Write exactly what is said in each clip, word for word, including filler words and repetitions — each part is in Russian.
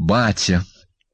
батя.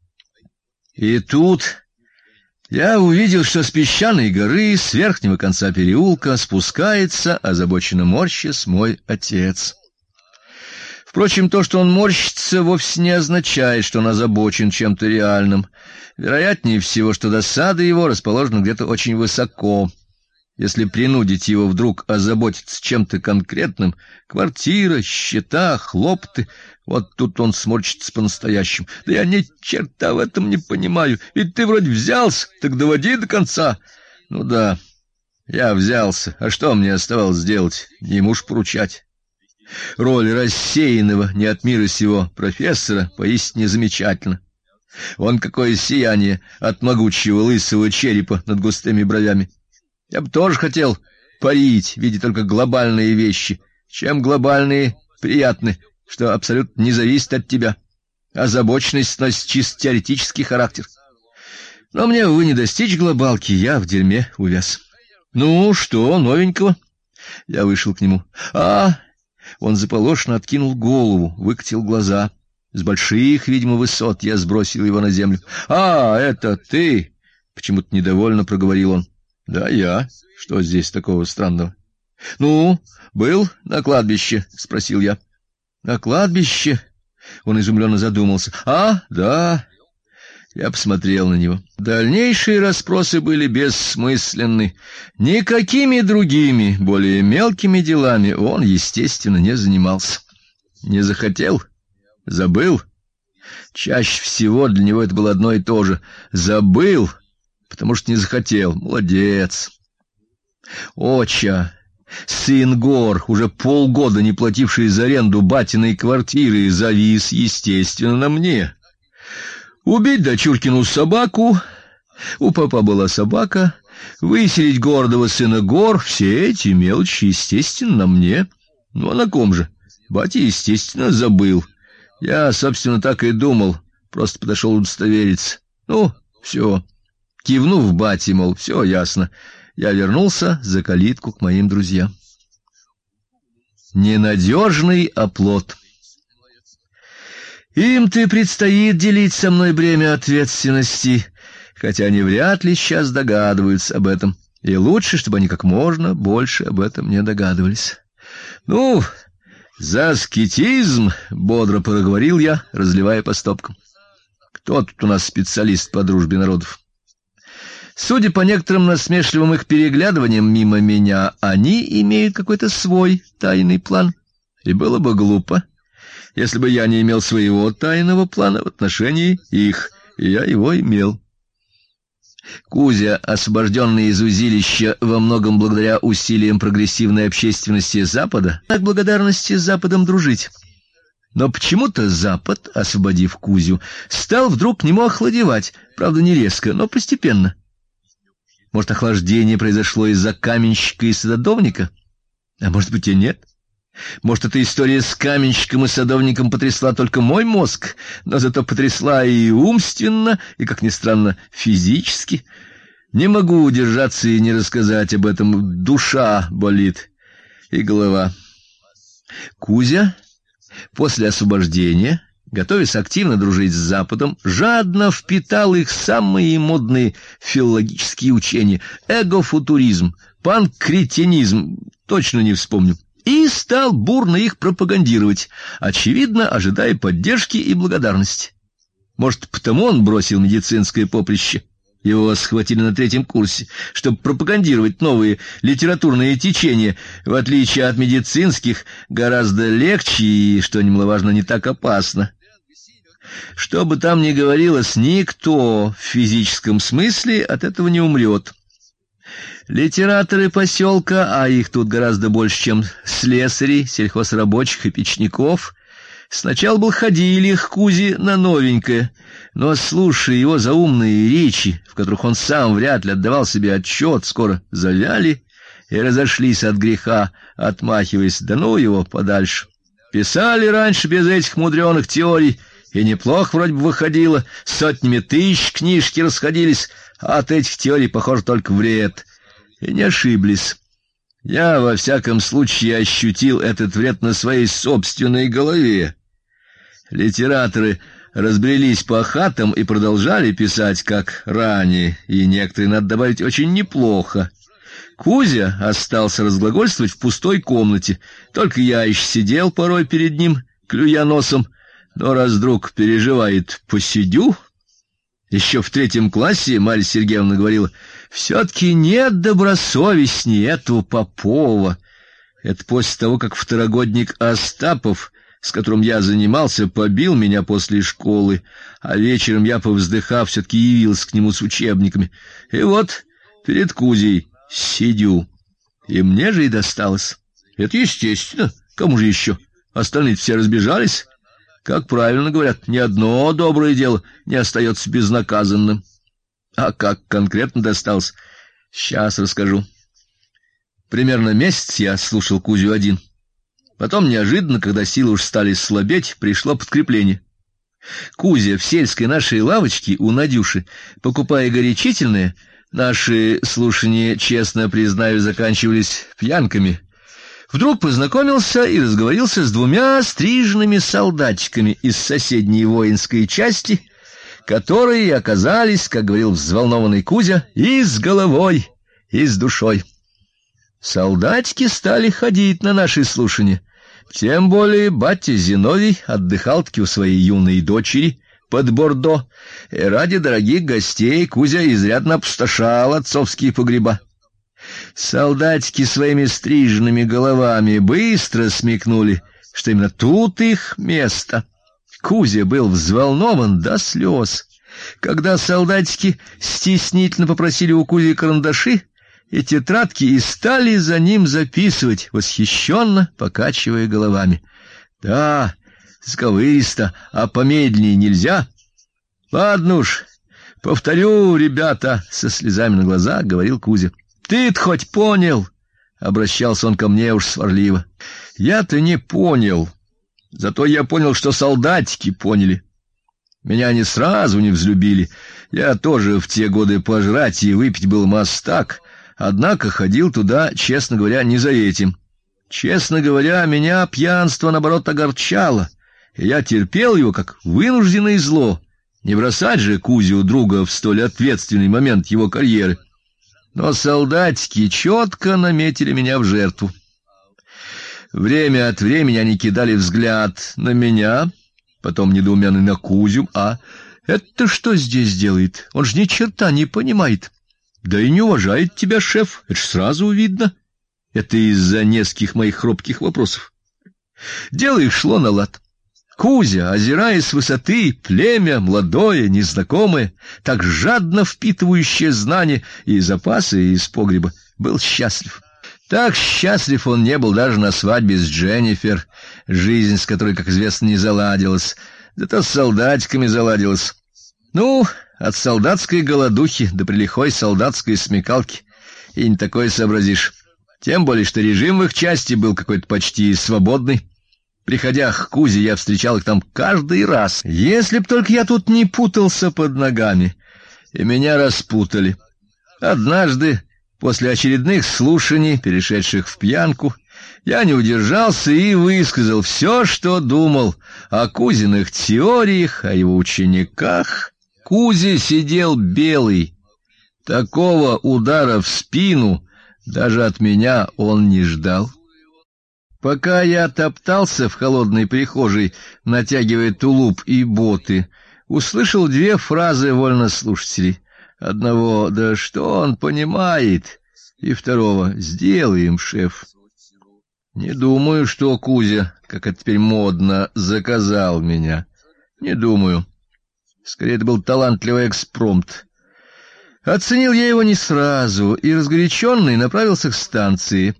И тут я увидел, что с песчаной горы, с верхнего конца переулка, спускается, озабоченно морщась, мой отец. Впрочем, то, что он морщится, вовсе не означает, что он озабочен чем-то реальным. Вероятнее всего, что досада его расположена где-то очень высоко. Если принудить его вдруг озаботиться чем-то конкретным, квартира, счета, хлопоты, вот тут он сморщится по-настоящему. Да я ни черта в этом не понимаю. Ведь ты вроде взялся, так доводи до конца. Ну да, я взялся. А что мне оставалось делать? Не ему ж поручать. Роль рассеянного, не от мира сего профессора поистине замечательна. Вон какое сияние от могучего лысого черепа над густыми бровями. Я бы тоже хотел парить, видя только глобальные вещи. Чем глобальные приятны, что абсолютно не зависит от тебя. Озабоченность носит чисто теоретический характер. Но мне, увы, не достичь глобалки, я в дерьме увяз. Ну, что новенького? Я вышел к нему. А, он заполошно откинул голову, выкатил глаза. С больших, видимо, высот я сбросил его на землю. А, это ты? Почему-то недовольно проговорил он. Да, я. Что здесь такого странного? Ну, был на кладбище, спросил я. На кладбище? Он изумленно задумался. А, да. Я посмотрел на него. Дальнейшие расспросы были бессмысленны. Никакими другими, более мелкими делами он, естественно, не занимался. Не захотел, забыл. Чаще всего для него это было одно и то же. Забыл, потому что не захотел. Молодец. Отча, сын Гор, уже полгода не плативший за аренду батиной квартиры, завис, естественно, на мне. Убить дочуркину собаку, у папа была собака, выселить гордого сына Гор, все эти мелочи, естественно, на мне. Ну, а на ком же? Батя, естественно, забыл. Я, собственно, так и думал, просто подошел удостовериться. Ну, все. Кивнув бате, мол, все ясно, я вернулся за калитку к моим друзьям. Ненадежный оплот. Им-то предстоит делить со мной бремя ответственности, хотя они вряд ли сейчас догадываются об этом, и лучше, чтобы они как можно больше об этом не догадывались. Ну, за аскетизм, бодро проговорил я, разливая по стопкам. Кто тут у нас специалист по дружбе народов? Судя по некоторым насмешливым их переглядываниям мимо меня, они имеют какой-то свой тайный план. И было бы глупо, если бы я не имел своего тайного плана в отношении их, и я его имел. Кузя, освобожденный из узилища во многом благодаря усилиям прогрессивной общественности Запада, так благодарности с Западом дружить. Но почему-то Запад, освободив Кузю, стал вдруг к нему охладевать, правда, не резко, но постепенно. Может, охлаждение произошло из-за каменщика и садовника? А может быть и нет? Может, эта история с каменщиком и садовником потрясла только мой мозг, но зато потрясла и умственно, и, как ни странно, физически. Не могу удержаться и не рассказать об этом. Душа болит и голова. Кузя после освобождения, готовясь активно дружить с Западом, жадно впитал их самые модные филологические учения: эгофутуризм, панкретинизм, точно не вспомню, и стал бурно их пропагандировать, очевидно, ожидая поддержки и благодарности. Может, потому он бросил медицинское поприще. Его схватили на третьем курсе, чтобы пропагандировать новые литературные течения, в отличие от медицинских, гораздо легче и, что немаловажно, не так опасно. Что бы там ни говорилось, никто в физическом смысле от этого не умрет. Литераторы поселка, а их тут гораздо больше, чем слесарей, сельхозрабочих и печников, сначала был ходили к Кузе на новенькое, но, слушая его заумные речи, в которых он сам вряд ли отдавал себе отчет, скоро завяли и разошлись от греха, отмахиваясь: да ну его подальше. Писали раньше без этих мудреных теорий, и неплохо вроде бы выходило, сотнями тысяч книжки расходились, а от этих теорий, похоже, только вред. И не ошиблись. Я, во всяком случае, ощутил этот вред на своей собственной голове. Литераторы разбрелись по хатам и продолжали писать, как ранее, и некоторые, надо добавить, очень неплохо. Кузя остался разглагольствовать в пустой комнате, только я еще сидел порой перед ним, клюя носом, но раз вдруг переживает «посидю». Еще в третьем классе Марья Сергеевна говорила: «Все-таки нет добросовестней этого Попова». Это после того, как второгодник Остапов, с которым я занимался, побил меня после школы, а вечером я, повздыхав, все-таки явился к нему с учебниками. И вот перед Кузей сидю, и мне же и досталось. Это естественно, кому же еще? Остальные все разбежались. Как правильно говорят, ни одно доброе дело не остается безнаказанным. А как конкретно досталось, сейчас расскажу. Примерно месяц я слушал Кузю один. Потом неожиданно, когда силы уж стали слабеть, пришло подкрепление. Кузя в сельской нашей лавочке у Надюши, покупая горячительное, наши слушания, честно признаю, заканчивались пьянками, вдруг познакомился и разговорился с двумя стриженными солдатиками из соседней воинской части, которые оказались, как говорил взволнованный Кузя, и с головой, и с душой. Солдатики стали ходить на наши слушания, тем более батя Зиновий отдыхал-таки у своей юной дочери под Бордо, и ради дорогих гостей Кузя изрядно опустошал отцовские погреба. Солдатики своими стриженными головами быстро смекнули, что именно тут их место. Кузя был взволнован до слез. Когда солдатики стеснительно попросили у Кузи карандаши и тетрадки и стали за ним записывать, восхищенно покачивая головами. Да, сковыристо, а помедленнее нельзя. Ладно уж, повторю, ребята, со слезами на глазах говорил Кузя. Ты-то хоть понял? Обращался он ко мне уж сварливо. Я-то не понял. Зато я понял, что солдатики поняли. Меня они сразу не взлюбили. Я тоже в те годы пожрать и выпить был мастак, однако ходил туда, честно говоря, не за этим. Честно говоря, меня пьянство наоборот огорчало, и я терпел его как вынужденное зло. Не бросать же Кузю друга в столь ответственный момент его карьеры. Но солдатики четко наметили меня в жертву. Время от времени они кидали взгляд на меня, потом недоуменно на Кузю. А это что здесь делает? Он ж ни черта не понимает. Да и не уважает тебя, шеф, это ж сразу видно. Это из-за нескольких моих хрупких вопросов. Дело их шло на лад. Кузя, озираясь с высоты, племя молодое, незнакомое, так жадно впитывающее знания и запасы из погреба, был счастлив. Так счастлив он не был даже на свадьбе с Дженнифер, жизнь с которой, как известно, не заладилась, зато с солдатиками заладилась. Ну, от солдатской голодухи до прилихой солдатской смекалки и не такое сообразишь. Тем более, что режим в их части был какой-то почти свободный. Приходя к Кузе, я встречал их там каждый раз. Если б только я тут не путался под ногами, и меня распутали. Однажды, после очередных слушаний, перешедших в пьянку, я не удержался и высказал все, что думал о Кузиных теориях, о его учениках. Кузя сидел белый. Такого удара в спину даже от меня он не ждал. Пока я топтался в холодной прихожей, натягивая тулуп и боты, услышал две фразы вольнослушателей. Одного: «Да что он понимает?» и второго: «Сделаем, шеф». Не думаю, что Кузя, как это теперь модно, заказал меня. Не думаю. Скорее, это был талантливый экспромт. Оценил я его не сразу и, разгоряченный, направился к станции.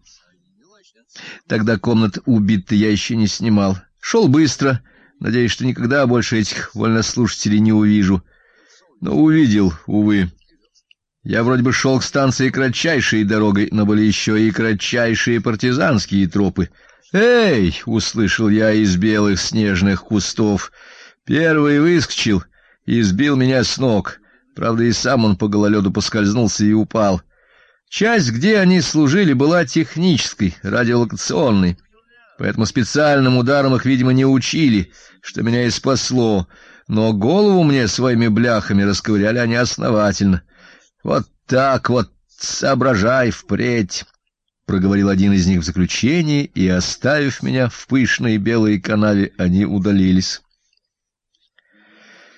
Тогда комнат убитый я еще не снимал. Шел быстро, надеясь, что никогда больше этих вольнослушателей не увижу. Но увидел, увы. Я вроде бы шел к станции кратчайшей дорогой, но были еще и кратчайшие партизанские тропы. «Эй!» — услышал я из белых снежных кустов. Первый выскочил и сбил меня с ног. Правда, и сам он по гололеду поскользнулся и упал. Часть, где они служили, была технической, радиолокационной, поэтому специальным ударом их, видимо, не учили, что меня и спасло. но голову мне своими бляхами расковыряли они основательно. Вот так вот соображай впредь, — проговорил один из них в заключении, и, оставив меня в пышной белой канаве, они удалились.